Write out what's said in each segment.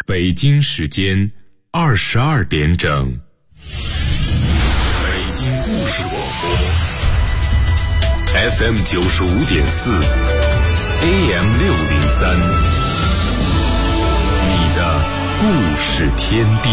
北京时间22点整。北京故事广播 FM 95.4 AM 603，你的故事天地。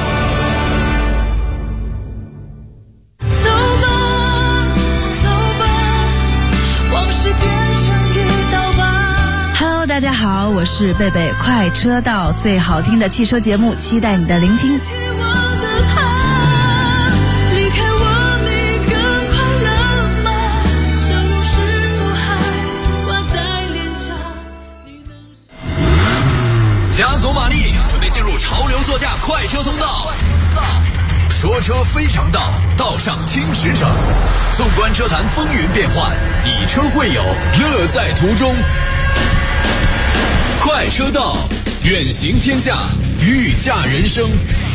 大家好，我是贝贝，快车道最好听的汽车节目，期待你的聆听。 加足马力，准备进入潮流座驾快车通道。说车非常道，道上听驰骋。纵观车坛风云变幻，以车会友，乐在途中。快车道，远行天下，御驾人生。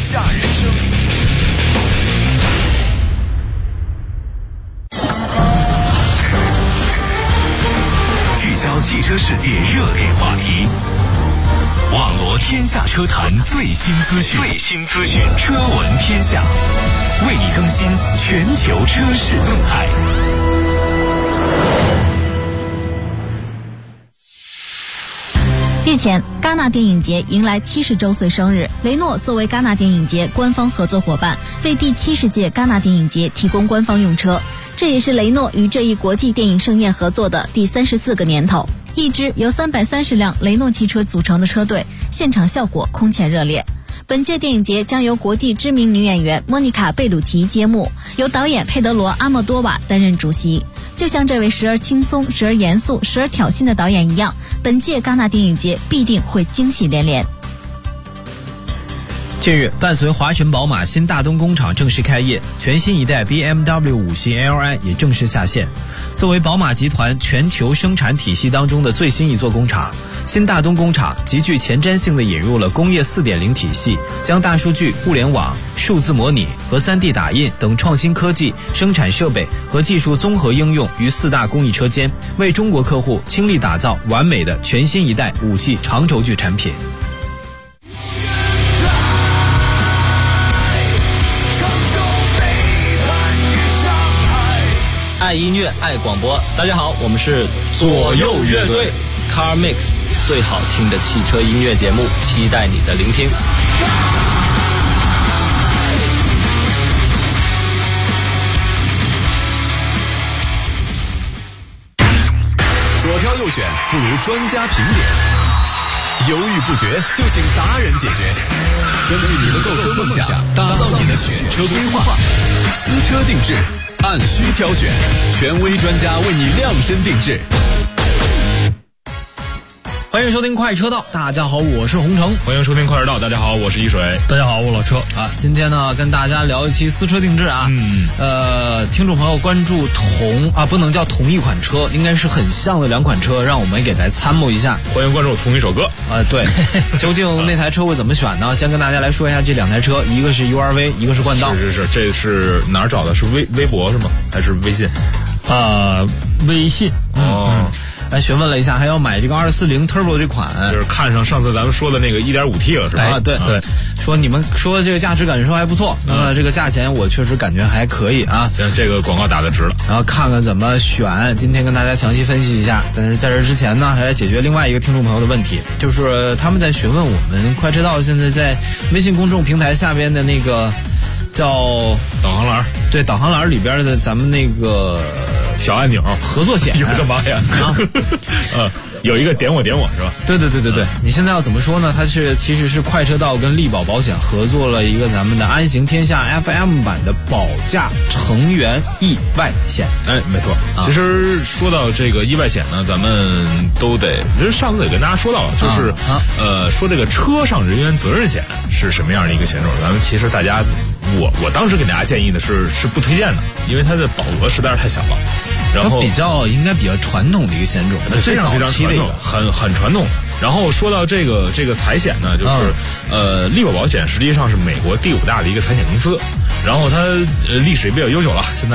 聚焦汽车世界热点话题，网罗天下车坛最新资讯，车闻天下，为你更新全球车市动态。 日前，戛纳电影节迎来70周岁生日。雷诺作为戛纳电影节官方合作伙伴，为第70届戛纳电影节提供官方用车。这也是雷诺与这一国际电影盛宴合作的第34个年头。一支由330辆雷诺汽车组成的车队，现场效果空前热烈。本届电影节将由国际知名女演员莫妮卡·贝鲁奇揭幕，由导演佩德罗·阿莫多瓦担任主席。就像这位时而轻松、时而严肃、时而挑衅的导演一样，本届戛纳电影节必定会惊喜连连。 近日，伴随华晨宝马新大东工厂正式开业，全新一代 BMW 5系 Li 也正式下线。作为宝马集团全球生产体系当中的最新一座工厂，新大东工厂极具前瞻性地引入了工业 4.0 体系，将大数据、互联网、数字模拟和 3D 打印等创新科技、生产设备和技术综合应用于4大工艺车间，为中国客户倾力打造完美的全新一代5系长轴距产品。 爱音乐，爱广播。大家好，我们是左右乐队 Car Mix， 最好听的汽车音乐节目，期待你的聆听。 左挑右选不如专家评点，犹豫不决就请达人解决。根据你的购车梦想，打造你的选车规划，私车定制，按需挑选，权威专家为你量身定制。 欢迎收听快车道，大家好，我是洪城。 欢迎收听快车道，大家好，我是一水。 大家好，我老车。 今天呢跟大家聊一期私车定制啊。听众朋友关注不能叫同一款车，应该是很像的两款车，让我们给大家参谋一下。 欢迎关注同一首歌。 对，究竟那台车会怎么选呢？先跟大家来说一下这两台车，一个是 URV， 一个是冠道。 是，这是哪儿找的？是微博是吗？还是微信？ 微信。 来询问了一下，还要买这个240 Turbo 这款， 就是看上上次咱们说的那个 1.5T 了，是吧？ 对，说你们说这个驾驶感受还不错，这个价钱我确实感觉还可以啊。 行，这个广告打得值了。 然后看看怎么选，今天跟大家详细分析一下。但是在这之前呢，还要解决另外一个听众朋友的问题，就是他们在询问我们快车道现在在微信公众平台下边的那个叫导航栏， 对，导航栏里边的咱们那个小按钮合作险， 有这妈呀！有一个点我是吧？ 对，你现在要怎么说呢？它其实是快车道跟力保保险合作了一个咱们的安行天下 FM 版的保驾成员意外险。 没错。其实说到这个意外险呢，咱们都得，其实上次也跟大家说到了，就是说这个车上人员责任险是什么样的一个险种？咱们其实大家，我当时给大家建议的是不推荐的，因为它的保额实在是太小了。然后应该比较传统的一个险种， 非常传统，很传统。 然后说到这个财险呢，就是力宝保险实际上是美国第5大的一个财险公司，然后它历史也比较悠久了，现在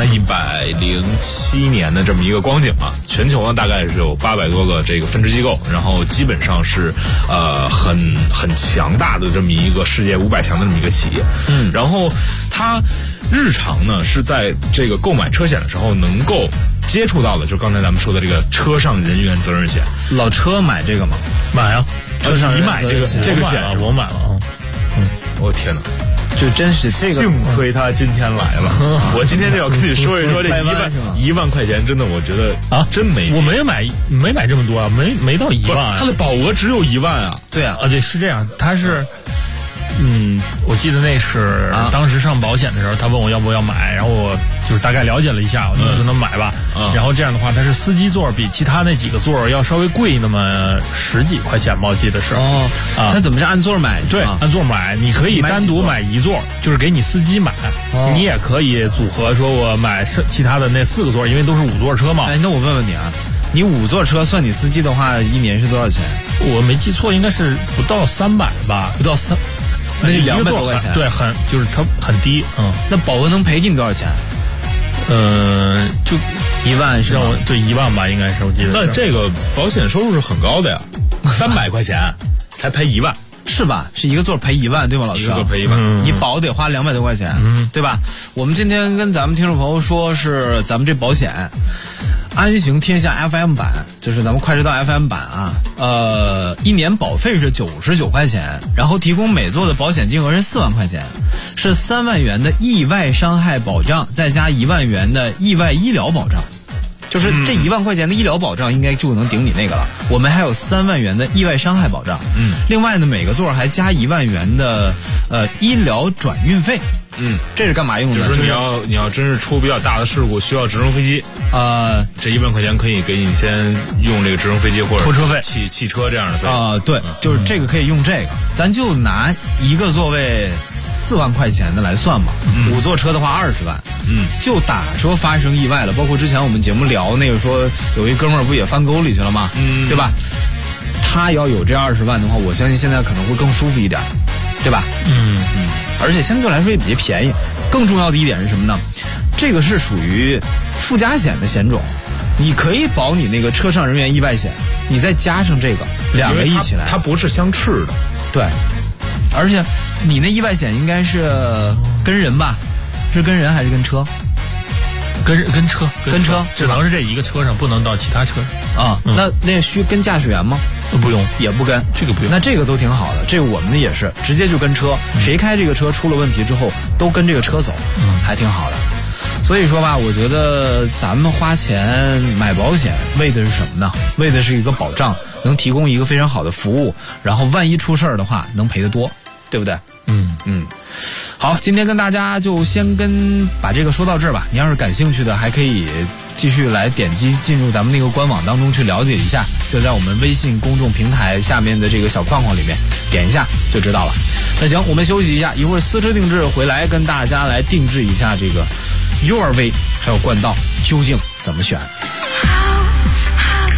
107年的这么一个光景啊，全球呢大概是有800多个这个分支机构，然后基本上是很强大的这么一个世界500强的这么一个企业。然后它日常呢是在这个购买车险的时候能够接触到的，就是刚才咱们说的这个车上人员责任险。 老车买这个吗？ 买啊， 车上你买这个险，我买了啊。 我天哪！ 就真是这个， 幸亏他今天来了。我今天就要跟你说一说这1万块钱，真的我觉得啊，真没。 我没买这么多啊，没到1万。 他的保额只有1万啊。 对啊， 对，是这样，他是。我记得那是当时上保险的时候，他问我要不要买，然后我就是大概了解了一下，我就说能买吧。然后这样的话，它是司机座比其他那几个座要稍微贵那么10几块钱吧，我记得是。 它怎么是按座买？ 对，按座买，你可以单独买1座，就是给你司机买，你也可以组合说我买其他的那4个座，因为都是5座车嘛。 哎，那我问问你啊，你5座车算你司机的话，一年是多少钱？ 我没记错，应该是不到300吧， 不到3。那就200多块钱， 对，就是它很低， 那保额能赔进多少钱？ 就 1万是吧？ 对，1万吧，应该是我记得。 那这个保险收入是很高的呀，300块钱才赔1万， 是吧？是一个座赔1万，对吗，老师？ 一个座赔1万， 你保得花200多块钱，对吧？我们今天跟咱们听众朋友说是咱们这保险。安行天下 FM 版，就是咱们快车道 FM 版啊，一年保费是99块钱，然后提供每座的保险金额是4万块钱，是3万元的意外伤害保障，再加1万元的意外医疗保障，就是这1万块钱的医疗保障应该就能顶你那个了。我们还有3万元的意外伤害保障，另外呢每个座还加1万元的医疗转运费。这是干嘛用的？ 就是你要真是出比较大的事故需要直升飞机，这1万块钱可以给你先用这个直升飞机或者拖车费、 汽车这样的费对，就是这个可以用这个，咱就拿一个座位4万块钱的来算吧，5座车的话20万，就打说发生意外了，包括之前我们节目聊那个说有一哥们儿不也翻沟里去了吗？对吧？他要有这20万的话，我相信现在可能会更舒服一点，对吧？而且相对来说也比较便宜。更重要的一点是什么呢？这个是属于附加险的险种，你可以保你那个车上人员意外险，你再加上这个2个一起来， 它不是相斥的。 对，而且你那意外险应该是跟人吧？是跟人还是跟车？ 跟车，只能是这一个车上，不能到其他车上啊。那需跟驾驶员吗？ 不用， 也不跟， 这个不用。 那这个都挺好的，这个我们的也是直接就跟车，谁开这个车出了问题之后都跟这个车走，还挺好的。所以说吧，我觉得咱们花钱买保险为的是什么呢？为的是一个保障，能提供一个非常好的服务，然后万一出事儿的话能赔得多，对不对？好，今天跟大家就先把这个说到这儿吧。你要是感兴趣的，还可以继续来点击进入咱们那个官网当中去了解一下，就在我们微信公众平台下面的这个小框框里面点一下就知道了。那行，我们休息一下，一会儿私车定制回来跟大家来定制一下这个 URV 还有冠道究竟怎么选。 好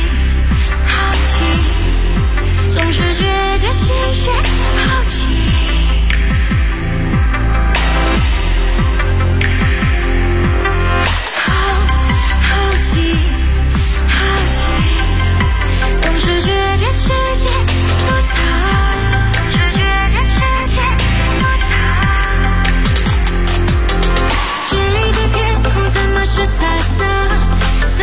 奇，总是觉得新鲜，好奇。彩色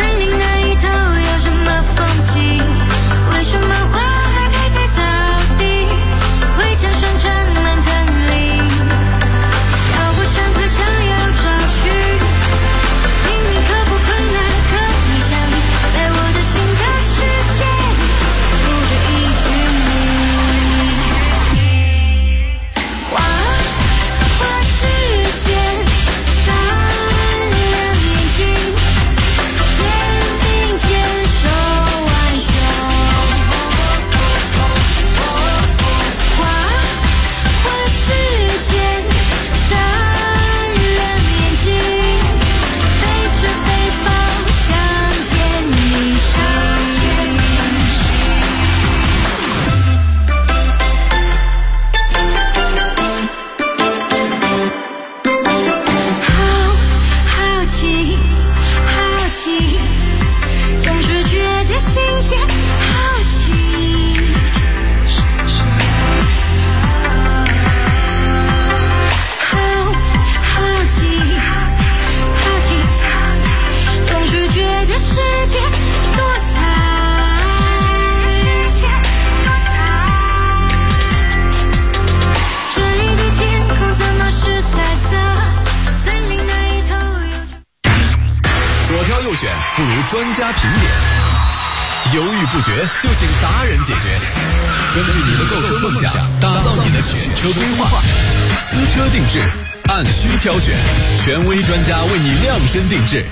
专家评点，犹豫不决就请达人解决。根据你的购车梦想，打造你的选车规划，私车定制，按需挑选，权威专家为你量身定制。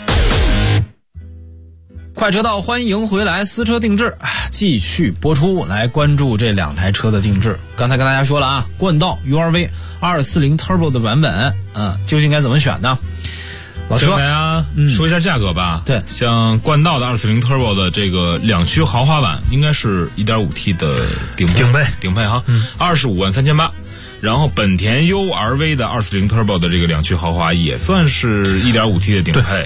快车道，欢迎回来，私车定制继续播出，来关注这2台车的定制。刚才跟大家说了啊，冠道 URV 240 Turbo 的版本，究竟该怎么选呢？老车， 跟大家说一下价格吧。 对， 像冠道的240 Turbo 的这个2驱豪华版，应该是 1.5T 的顶配哈，25.38万。然后本田 URV 的240 Turbo 的这个2驱豪华也算是 1.5T 的顶配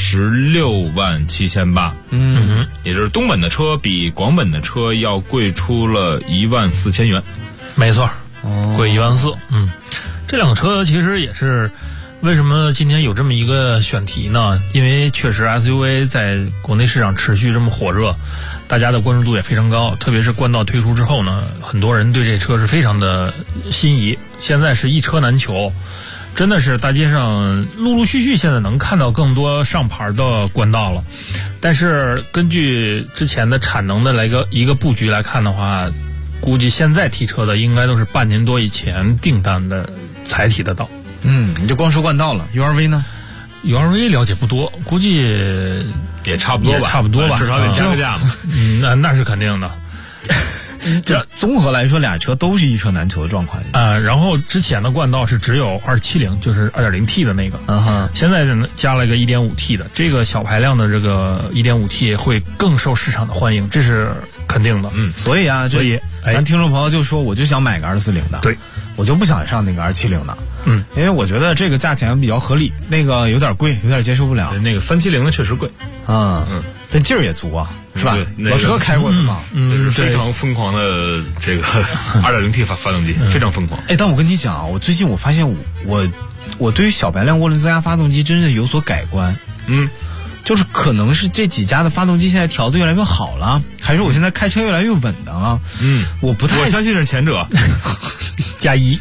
，26.78万。也就是东本的车比广本的车要贵出了14000元。 没错，贵14000。这两个车其实也是为什么今天有这么一个选题呢？因为确实 SUV 在国内市场持续这么火热，大家的关注度也非常高，特别是冠道推出之后呢，很多人对这车是非常的心仪。现在是一车难求，真的是大街上陆陆续续现在能看到更多上牌的冠道了。但是根据之前的产能的一个布局来看的话，估计现在提车的应该都是半年多以前订单的才提得到。 你就光说冠道了 ，URV 呢 ？URV 了解不多，估计也差不多吧，至少得加个价嘛。 那是肯定的。 这综合来说，俩车都是一车难求的状况然后之前的冠道是只有270，就是 2.0T 的那个，现在加了一个 1.5T 的，这个小排量的这个 1.5T 会更受市场的欢迎，这是肯定的。 所以咱听众朋友就说，我就想买个240的， 对， 我就不想上那个270的。因为我觉得这个价钱比较合理，那个有点贵，有点接受不了。 那个370的确实贵， 但劲儿也足啊，是吧？老车开过的嘛， 就是非常疯狂的这个2.0T 发动机，非常疯狂。 但我跟你讲啊，我最近我发现我对于小排量涡轮增压发动机真的有所改观。就是可能是这几家的发动机现在调得越来越好了，还是我现在开车越来越稳当了？我相信是前者。 加1。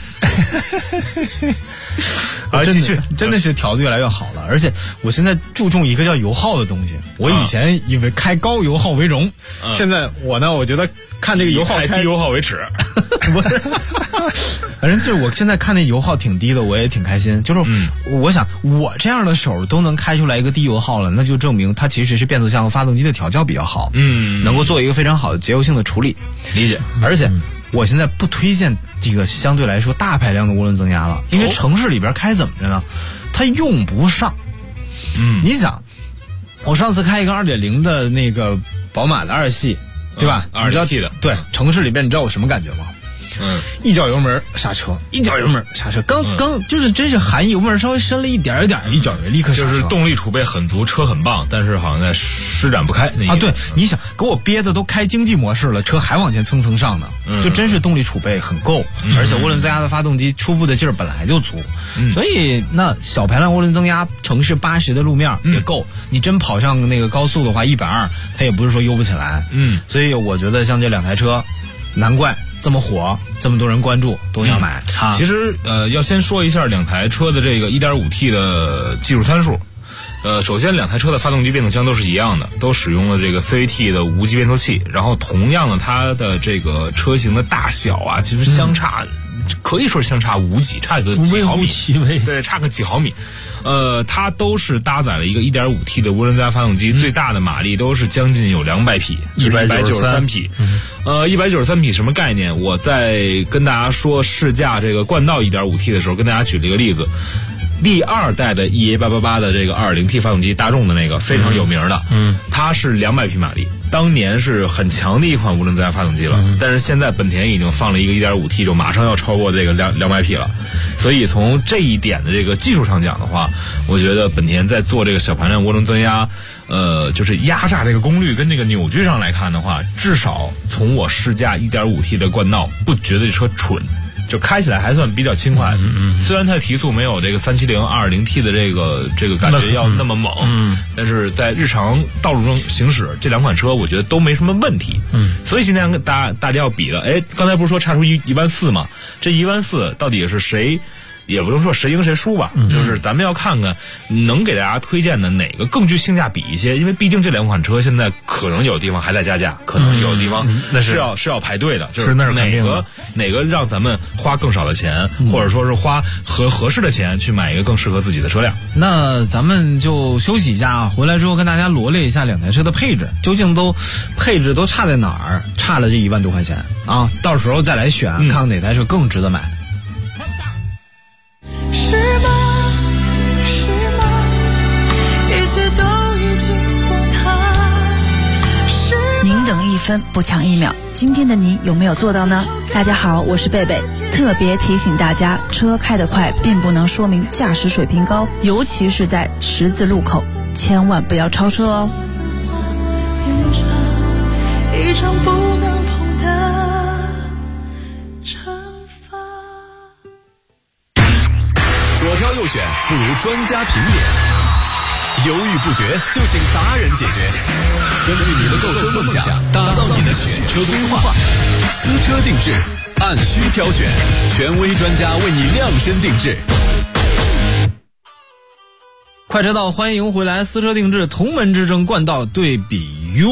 继续，真的是调得越来越好了，而且我现在注重一个叫油耗的东西。我以前以为开高油耗为荣，现在我觉得看这个油耗开低油耗为耻。 不是，反正就是我现在看那油耗挺低的，我也挺开心。就是我想，我这样的手都能开出来一个低油耗了，那就证明它其实是变速箱和发动机的调教比较好，能够做一个非常好的节油性的处理。 理解。 而且我现在不推荐这个相对来说大排量的涡轮增压了，因为城市里边开怎么着呢？它用不上。你想，我上次开一个 2.0 的那个宝马的2系，对吧 ？2T 的。 对，城市里边你知道我什么感觉吗？一脚油门刹车，一脚油门刹车，刚就是真是含油门稍微深了一点，一脚油立刻刹车， 就是动力储备很足，车很棒，但是好像在施展不开那对，你想给我憋的都开经济模式了，车还往前蹭蹭上呢，就真是动力储备很够，而且涡轮增压的发动机初步的劲儿本来就足，所以那小排量涡轮增压城市80的路面也够，你真跑上那个高速的话120，它也不是说悠不起来，所以我觉得像这2台车，难怪这么火，这么多人关注，都要买。 其实要先说一下2台车的这个 1.5T 的技术参数。首先2台车的发动机变速箱都是一样的，都使用了这个 CVT 的无级变速器，然后同样的它的这个车型的大小啊，其实相差可以说是相差无几，差个几毫米，对，差个几毫米。它都是搭载了一个 1.5T 的涡轮增压发动机，最大的马力都是将近有200匹，193匹。193匹什么概念？我在跟大家说试驾这个冠道 1.5T 的时候，跟大家举了一个例子。第2代的 EA888 的这个 2.0T 发动机，大众的那个非常有名的，它是200匹马力，当年是很强的一款涡轮增压发动机了。但是现在本田已经放了一个 1.5T， 就马上要超过这个200匹了。所以从这一点的这个技术上讲的话，我觉得本田在做这个小排量涡轮增压，就是压榨这个功率跟这个扭矩上来看的话，至少从我试驾 1.5T 的冠道，不觉得这车蠢。就开起来还算比较轻快，虽然它的提速没有这个370 2.0T 的这个感觉要那么猛，但是在日常道路中行驶，这2款车我觉得都没什么问题。所以今天跟大家要比的，刚才不是说差出14000吗？这14000到底是谁也不能说谁赢谁输吧，就是咱们要看看能给大家推荐的哪个更具性价比一些，因为毕竟这两款车现在可能有地方还在加价，可能有地方是要排队的，就是哪个让咱们花更少的钱，或者说是花合适的钱去买一个更适合自己的车辆。 那咱们就休息一下啊，回来之后跟大家罗列一下两台车的配置，究竟配置都差在哪儿，差了这1万多块钱啊，到时候再来选，看看哪台车更值得买。 是吗？一切都已经崩塌。 宁等1分不抢1秒，今天的你有没有做到呢？大家好，我是贝贝，特别提醒大家，车开得快并不能说明驾驶水平高，尤其是在十字路口，千万不要超车哦。 一场不能碰的惩罚。 左挑右选不如专家评点，犹豫不决就请达人解决。根据你的购车梦想，打造你的选车规划，私车定制，按需挑选，权威专家为你量身定制。 快车道，欢迎回来！私车定制同门之争冠道对比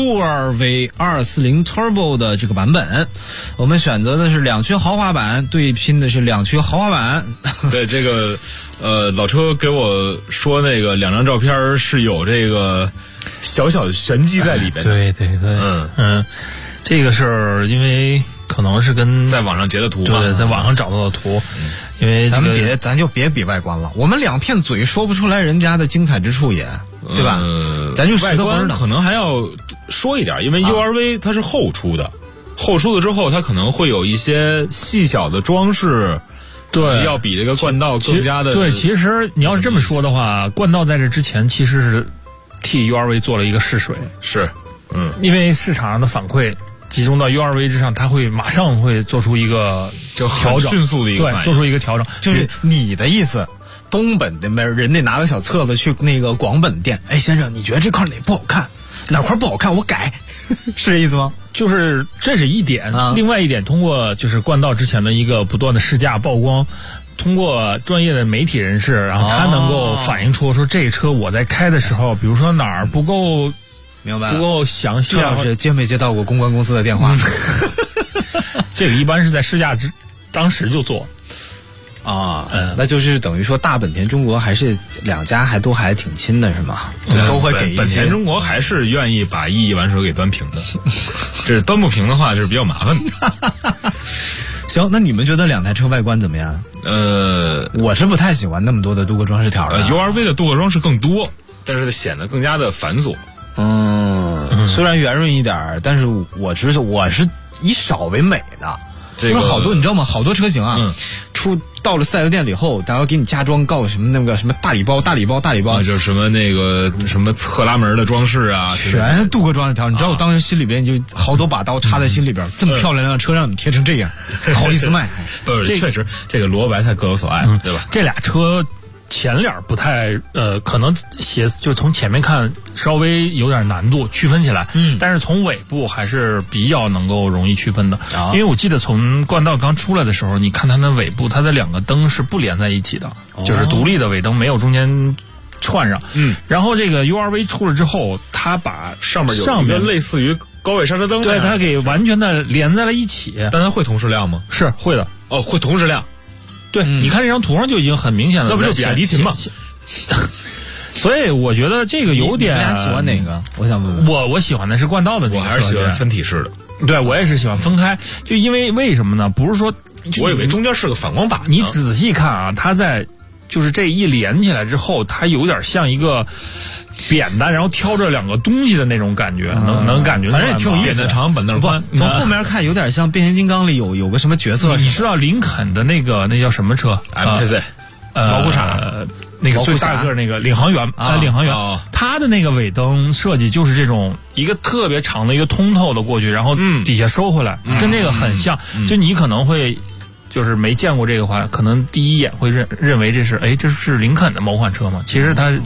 URV 240 Turbo 的这个版本，我们选择的是2驱豪华版，对拼的是2驱豪华版。 对，这个老车给我说那个2张照片是有这个小小的玄机在里边的。 对，这个是因为可能是跟在网上截的图嘛， 对，在网上找到的图。因为咱就别比外观了，我们两片嘴说不出来人家的精彩之处也，对吧？咱就外观可能还要说一点，因为 URV 它是后出的之后，它可能会有一些细小的装饰， 对， 要比这个冠道更加的。 对，其实你要是这么说的话，冠道在这之前其实是替 URV 做了一个试水， 是， 因为市场上的反馈集中到 URV 之上，它会马上会做出一个调整， 迅速的一个反应， 做出一个调整。 就是你的意思，东本的人得拿个小册子去那个广本店，哎，先生，你觉得这块哪不好看？哪块不好看？我改，是这意思吗？ 就是这是一点，另外一点，通过就是冠道之前的一个不断的试驾曝光，通过专业的媒体人士，然后他能够反映出说这车我在开的时候，比如说哪儿不够。 明白了， 不够详细。 老师接没接到过公关公司的电话？ 这个一般是在试驾当时就做啊，那就是等于说大本田中国还是两家都还挺亲的是吗？都会给一些。 本田中国还是愿意把一完蛇给端平的，这是端不平的话就是比较麻烦的。 行，那你们觉得两台车外观怎么样？我是不太喜欢那么多的镀铬装饰条的。 URV 的镀铬装饰更多，但是显得更加的繁琐。 虽然圆润一点，但是我是以少为美的。因为好多你知道吗？好多车型啊，到了4S店里以后，然后给你加装告什么那个什么大礼包， 就是什么那个什么侧拉门的装饰啊， 全是镀铬装饰条。你知道我当时心里边就好多把刀插在心里边，这么漂亮的车让你贴成这样，好意思卖？ 不是，确实这个萝卜白菜各有所爱，对吧？ 这俩车。前脸不太可能就是从前面看稍微有点难度区分起来，但是从尾部还是比较能够容易区分的。因为我记得从冠道刚出来的时候，你看它的尾部，它的两个灯是不连在一起的，就是独立的尾灯，没有中间串上。然后这个 URV 出了之后，它把上面有一个类似于高位刹车灯，对，它给完全的连在了一起。 但它会同时亮吗？ 是会的。 哦，会同时亮。 对，你看这张图上就已经很明显了， 那不就是比亚迪秦吗？ 所以我觉得这个有点。 你俩喜欢哪个？我想问问。 我喜欢的是冠道的那个， 我还是喜欢分体式的。 对，我也是喜欢分开，就因为什么呢？不是说， 我以为中间是个反光板。 你仔细看啊，它在就是这一连起来之后，它有点像一个扁担，然后挑着两个东西的那种感觉，能感觉。 反正也挺有意思。 扁担长，板凳宽。 从后面看有点像变形金刚里有个什么角色。 你知道林肯的那叫什么车 ？MKZ， 老虎铲。 那个最大个那个领航员领航员，它的那个尾灯设计就是这种一个特别长的一个通透的过去，然后底下收回来，跟这个很像。就你可能会就是没见过这个话，可能第一眼会认为这是林肯的某款车吗？其实它。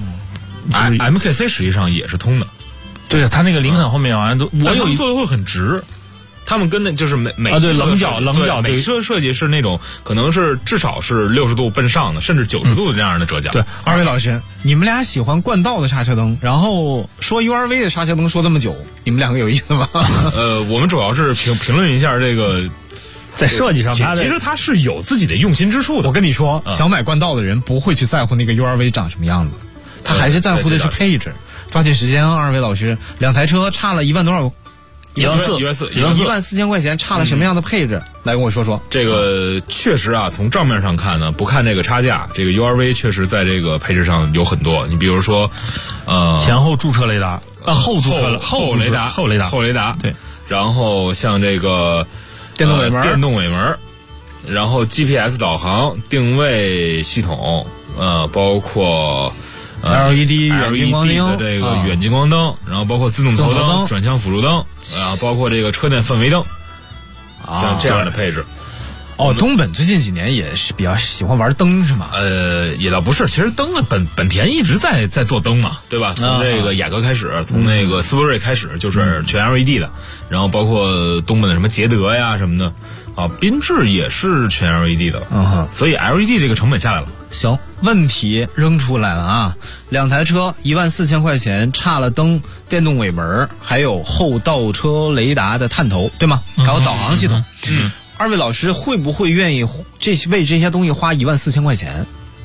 MKC 实际上也是通的， 对，它那个林肯后面好像都，我有一座位会很直， 他们跟那就是美对棱角美车设计是那种可能是至少是60度奔上的，甚至90度的这样的折角。 对，二位老师，你们俩喜欢冠道的刹车灯，然后说 URV 的刹车灯说这么久，你们两个有意思吗？ 我们主要是评论一下这个。 在设计上， 其实它是有自己的用心之处的。 我跟你说，想买冠道的人不会去在乎那个 URV 长什么样子，他还是在乎的是配置。抓紧时间啊，二位老师，2台车差了1万多少？14000块钱，差了什么样的配置？来跟我说说。 这个确实啊，从账面上看呢，不看这个差价，这个 URV 确实在这个配置上有很多。你比如说， 前后驻车雷达，后雷达， 对。然后像这个。 电动尾门，然后 GPS 导航、定位系统，包括 LED 远近光灯的这个远近光灯，然后包括自动头灯、转向辅助灯，包括这个车内氛围灯，像这样的配置。 东本最近几年也是比较喜欢玩灯是吗？ 也倒不是，其实灯啊，本田一直在做灯嘛，对吧？从这个雅阁开始，从那个斯铂瑞开始，就是全 LED 的，然后包括东本的什么捷德呀什么的，缤智也是全 LED 的，所以 LED 这个成本下来了。 行，问题扔出来了啊！2台车14000块钱，差了灯、电动尾门，还有后倒车雷达的探头，对吗？还有导航系统。二位老师会不会愿意为这些东西花14000块钱？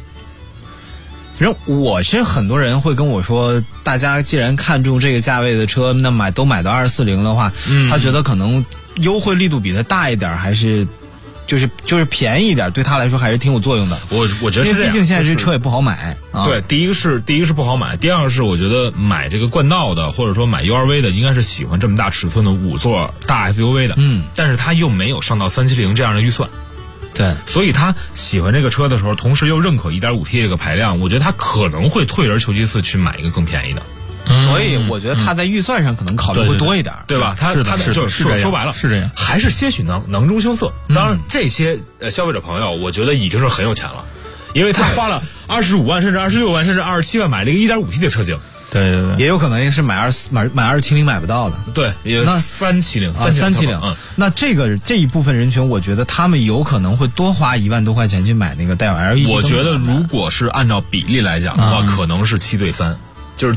我是很多人会跟我说，大家既然看中这个价位的车，那都买到240的话，他觉得可能优惠力度比它大一点，还是就是便宜一点，对他来说还是挺有作用的。 我觉得是这样， 毕竟现在这车也不好买。 对，第一个是不好买，第二个是我觉得买这个冠道的或者说买 URV 的，应该是喜欢这么大尺寸的5座大 SUV 的。但是他又没有上到370这样的预算。 对， 所以他喜欢这个车的时候，同时又认可 1.5T 这个排量，我觉得他可能会退而求其次去买一个更便宜的。 所以我觉得他在预算上可能考虑会多一点， 对吧？他就是说白了是这样， 还是些许囊中羞涩。当然，这些消费者朋友，我觉得已经是很有钱了，因为他花了25万甚至26万甚至27万买了一个 1.5T 的车型。 对，也有可能是买270买不到的。 对，也370。 那这一部分人群，我觉得他们有可能会多花1万多块钱去买那个带有 LED。 我觉得如果是按照比例来讲的话，可能是7对3。就是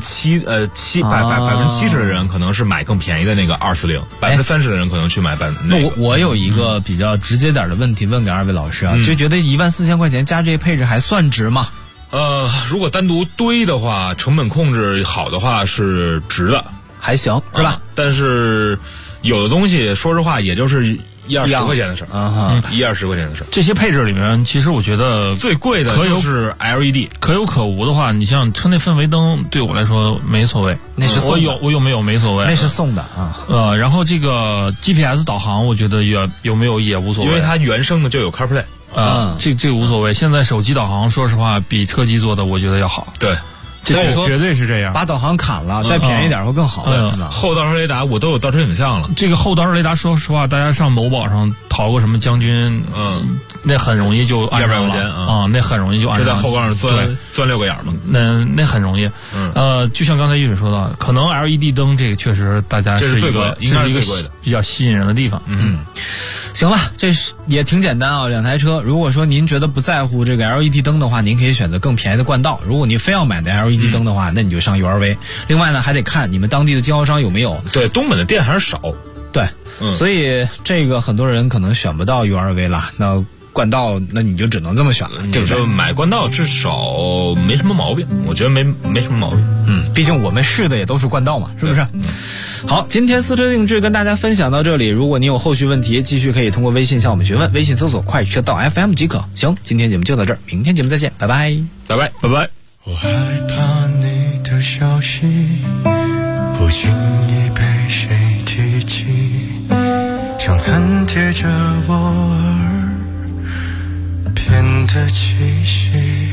70%的人可能是买更便宜的那个240，30%的人可能去买那我有一个比较直接点的问题问给二位老师啊，就觉得14000块钱加这些配置还算值吗？ 如果单独堆的话，成本控制好的话是值的， 还行是吧？ 但是有的东西说实话也就是120块钱的事儿，120块钱的事儿。 这些配置里面，其实我觉得最贵的就是 LED， 可有可无的话，你像车内氛围灯，对我来说没所谓， 那是我有没有没所谓， 那是送的啊。 然后这个 GPS 导航，我觉得有没有也无所谓， 因为它原生的就有 CarPlay。 这个无所谓。现在手机导航，说实话，比车机做的我觉得要好。 对。 所以说绝对是这样， 把导航砍了，再便宜点会更好。 后倒车雷达我都有倒车影像了。 这个后倒车雷达，说实话，大家上某宝上淘个什么将军，那很容易就按上了那很容易就按上了。 就在后杠上钻6个眼嘛， 那很容易。就像刚才玉水说到，可能 LED 灯这个确实大家是一个比较吸引人的地方。 行了，这是也挺简单啊，2台车。如果说您觉得不在乎这个 LED 灯的话，您可以选择更便宜的冠道。如果您非要买的 LED 灯的话，那你就上 URV。另外呢，还得看你们当地的经销商有没有。 对，东本的店还是少。 对，所以这个很多人可能选不到 URV 了。那冠道，那你就只能这么选了。 就是买冠道至少没什么毛病，我觉得没什么毛病。 毕竟我们试的也都是冠道嘛，是不是？好，今天私车定制跟大家分享到这里。如果你有后续问题，继续可以通过微信向我们询问，微信搜索快车道 FM 即可。行，今天节目就到这儿，明天节目再见，拜拜， 拜拜，拜拜。 我害怕你的消息不经意被谁提起，像曾贴着我耳边的气息。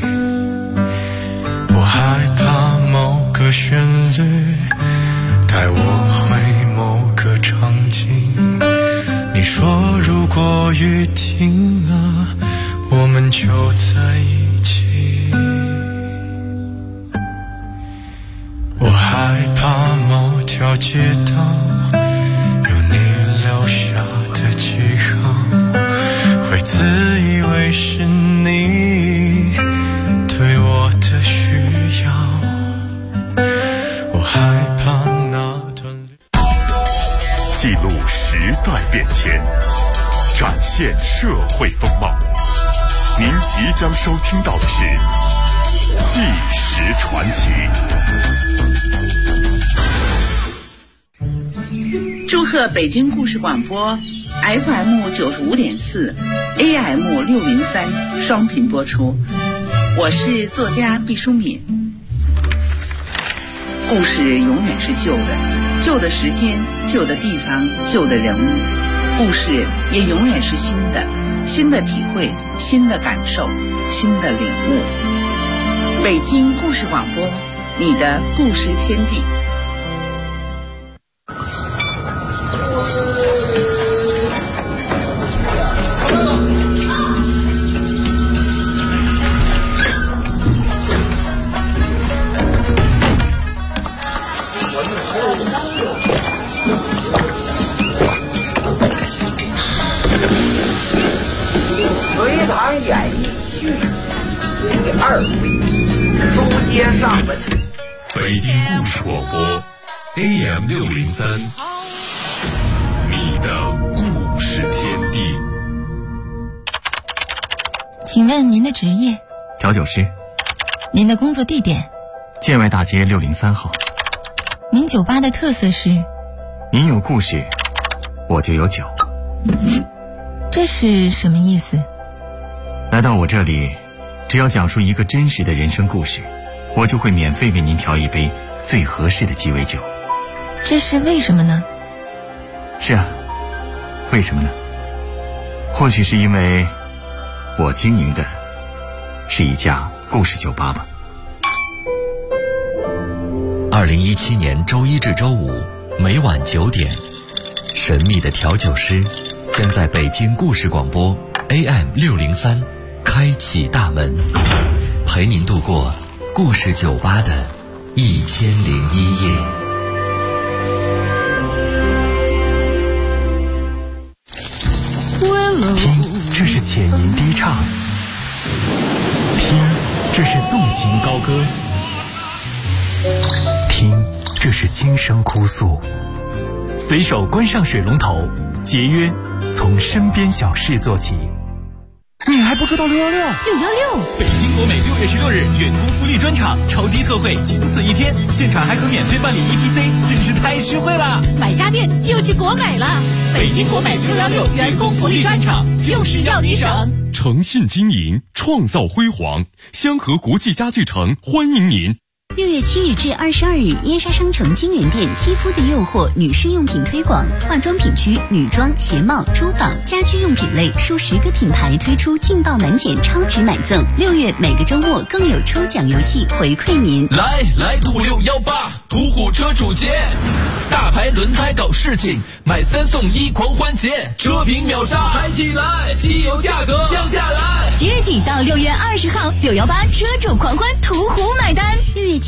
我害怕某个旋律带我回某个场景，你说如果雨停了，我们就在一起。我害怕某条街道有你留下自以为是你对我的需要，我害怕那段记录时代变迁，展现社会风貌。您即将收听到的是《纪实传奇》。 祝贺北京故事广播 FM 95.4 AM 603双频播出。我是作家毕淑敏。故事永远是旧的，旧的时间，旧的地方，旧的人物。故事也永远是新的，新的体会，新的感受，新的领悟。北京故事广播，你的故事天地。 隋唐演义续第2回，书接上文。 北京故事广播 AM 603，你的故事天地。 请问您的职业？ 调酒师。 您的工作地点？ 建外大街603号。 您酒吧的特色是？ 您有故事，我就有酒。 这是什么意思？ 来到我这里，只要讲述一个真实的人生故事，我就会免费为您调一杯最合适的鸡尾酒。 这是为什么呢？ 是啊，为什么呢？或许是因为我经营的是一家故事酒吧吧。 2017年周一至周五每晚9点，神秘的调酒师将在北京故事广播 AM 603开启大门，陪您度过故事酒吧的1001夜。 听，这是浅吟低唱；听，这是纵情高歌；听，这是轻声哭诉。随手关上水龙头，节约从身边小事做起。 你还不知道616？616， 北京国美6月16日员工福利专场，超低特惠，仅此一天，现场还可免费办理 ETC， 真是太实惠了！ 买家电就去国美了。北京国美616员工福利专场，就是要你省。 诚信经营，创造辉煌，香河国际家具城欢迎您。 6月7日至22日，燕莎商城金源店肌肤的诱惑女士用品推广，化妆品区女装、鞋帽、珠宝、家居用品类数10个品牌推出劲爆满减超值买赠。6月每个周末更有抽奖游戏回馈您。 来兔618途虎车主节，大牌轮胎搞事情，买3送1狂欢节，车评秒杀，买起来，机油价格降下来。 即日起到6月20号，618车主狂欢途虎买单。6月